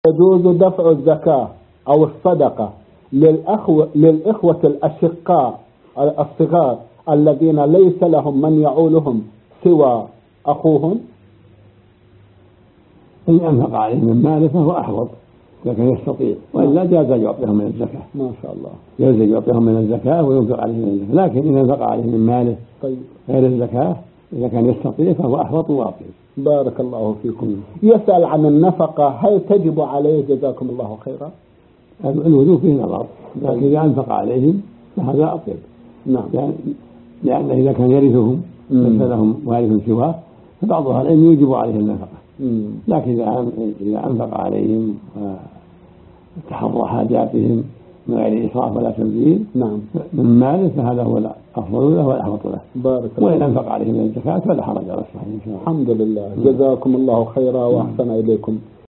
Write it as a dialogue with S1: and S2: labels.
S1: يجوز دفع الزكاة أو الصدقة للإخوة الأشقاء الصغار الذين ليس لهم من يعولهم سوى أخوهم؟
S2: إن أنفق عليهم من ماله فهو أحوط إذا كان يستطيع، وإلا جاز يعطيهم من الزكاة.
S1: ما شاء الله،
S2: جاز يعطيهم من الزكاة وينفق عليهم من الزكاة، لكن إن أنفق عليهم من ماله
S1: طيب
S2: غير الزكاة إذا كان يستطيع فهو أحوط وأطيب.
S1: بارك الله فيكم. يسأل عن النفقة هل تجب عليه؟ جزاكم الله خيرا.
S2: الوجوب فيه نظر، لكن إذا أنفق عليهم فهذا أطيب.
S1: نعم،
S2: لأن إذا كان يرثهم ليس لهم وارث سواه فبعض أهل العلم يوجب عليه النفقة، لكن إذا أنفق عليهم وتحرى حاجاتهم من غير إسراف ولا تبذير من ماله فهذا هو الأفضل له والأحوط له. وإن أنفق عليهم من الزكاة فلا حرج على الصحيح إن شاء الله.
S1: الحمد لله، جزاكم الله خيرا وأحسن إليكم.